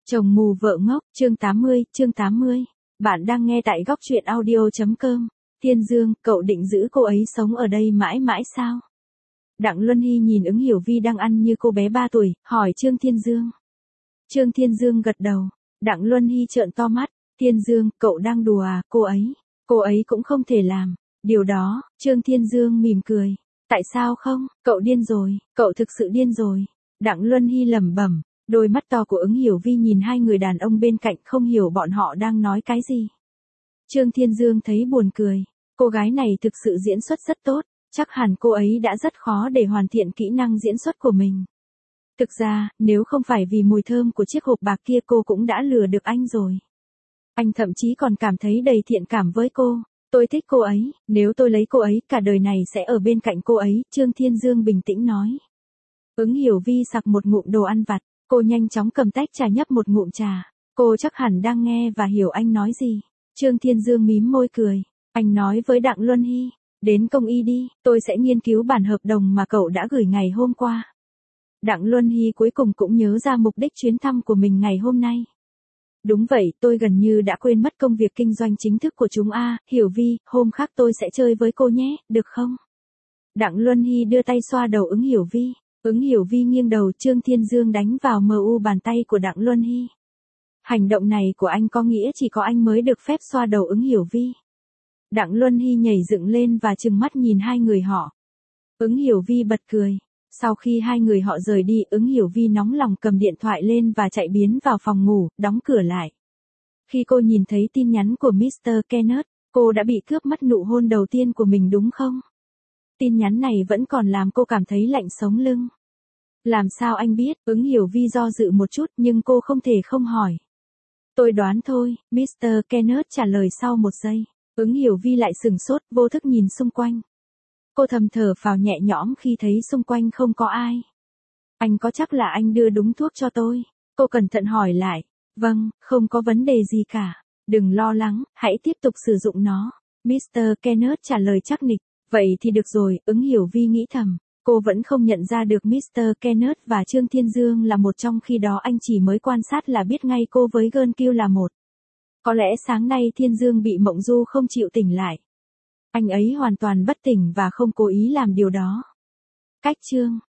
Chồng mù vợ ngốc, chương 80. Bạn đang nghe tại góc truyện audio.com. Thiên Dương, cậu định giữ cô ấy sống ở đây mãi mãi sao? Đặng Luân Hy nhìn ứng hiểu vi đang ăn như cô bé 3 tuổi, hỏi Trương Thiên Dương. Trương Thiên Dương gật đầu. Đặng Luân Hy trợn to mắt. Thiên Dương, cậu đang đùa à, cô ấy cũng không thể làm. Điều đó, Trương Thiên Dương mỉm cười. Tại sao không, cậu điên rồi, cậu thực sự điên rồi. Đặng Luân Hy lẩm bẩm. Đôi mắt to của ứng hiểu vi nhìn hai người đàn ông bên cạnh không hiểu bọn họ đang nói cái gì. Trương Thiên Dương thấy buồn cười. Cô gái này thực sự diễn xuất rất tốt, chắc hẳn cô ấy đã rất khó để hoàn thiện kỹ năng diễn xuất của mình. Thực ra, nếu không phải vì mùi thơm của chiếc hộp bạc kia cô cũng đã lừa được anh rồi. Anh thậm chí còn cảm thấy đầy thiện cảm với cô. Tôi thích cô ấy, nếu tôi lấy cô ấy, cả đời này sẽ ở bên cạnh cô ấy, Trương Thiên Dương bình tĩnh nói. Ứng hiểu vi sặc một ngụm đồ ăn vặt. Cô nhanh chóng cầm tách trà nhấp một ngụm trà. Cô chắc hẳn đang nghe và hiểu anh nói gì. Trương Thiên Dương mím môi cười. Anh nói với Đặng Luân Hy, đến công y đi, tôi sẽ nghiên cứu bản hợp đồng mà cậu đã gửi ngày hôm qua. Đặng Luân Hy cuối cùng cũng nhớ ra mục đích chuyến thăm của mình ngày hôm nay. Đúng vậy, tôi gần như đã quên mất công việc kinh doanh chính thức của chúng a. Hiểu vi, hôm khác tôi sẽ chơi với cô nhé, được không? Đặng Luân Hy đưa tay xoa đầu ứng hiểu vi. Ứng hiểu vi nghiêng đầu, Trương Thiên Dương đánh vào mu bàn tay của Đặng Luân Hy. Hành động này của anh có nghĩa chỉ có anh mới được phép xoa đầu ứng hiểu vi. Đặng Luân Hy nhảy dựng lên và trừng mắt nhìn hai người họ. Ứng hiểu vi bật cười. Sau khi hai người họ rời đi, ứng hiểu vi nóng lòng cầm điện thoại lên và chạy biến vào phòng ngủ, đóng cửa lại. Khi cô nhìn thấy tin nhắn của Mr. Kenneth, cô đã bị cướp mất nụ hôn đầu tiên của mình đúng không? Tin nhắn này vẫn còn làm cô cảm thấy lạnh sống lưng. Làm sao anh biết? Ứng hiểu vi do dự một chút nhưng cô không thể không hỏi. Tôi đoán thôi, Mr. Kenneth trả lời sau một giây. Ứng hiểu vi lại sửng sốt, vô thức nhìn xung quanh. Cô thầm thở phào nhẹ nhõm khi thấy xung quanh không có ai. Anh có chắc là anh đưa đúng thuốc cho tôi? Cô cẩn thận hỏi lại. Vâng, không có vấn đề gì cả. Đừng lo lắng, hãy tiếp tục sử dụng nó. Mr. Kenneth trả lời chắc nịch. Vậy thì được rồi, ứng hiểu vi nghĩ thầm. Cô vẫn không nhận ra được Mr. Kenneth và Trương Thiên Dương là một, trong khi đó anh chỉ mới quan sát là biết ngay cô với Girl Kill là một. Có lẽ sáng nay Thiên Dương bị mộng du không chịu tỉnh lại. Anh ấy hoàn toàn bất tỉnh và không cố ý làm điều đó. Cách chương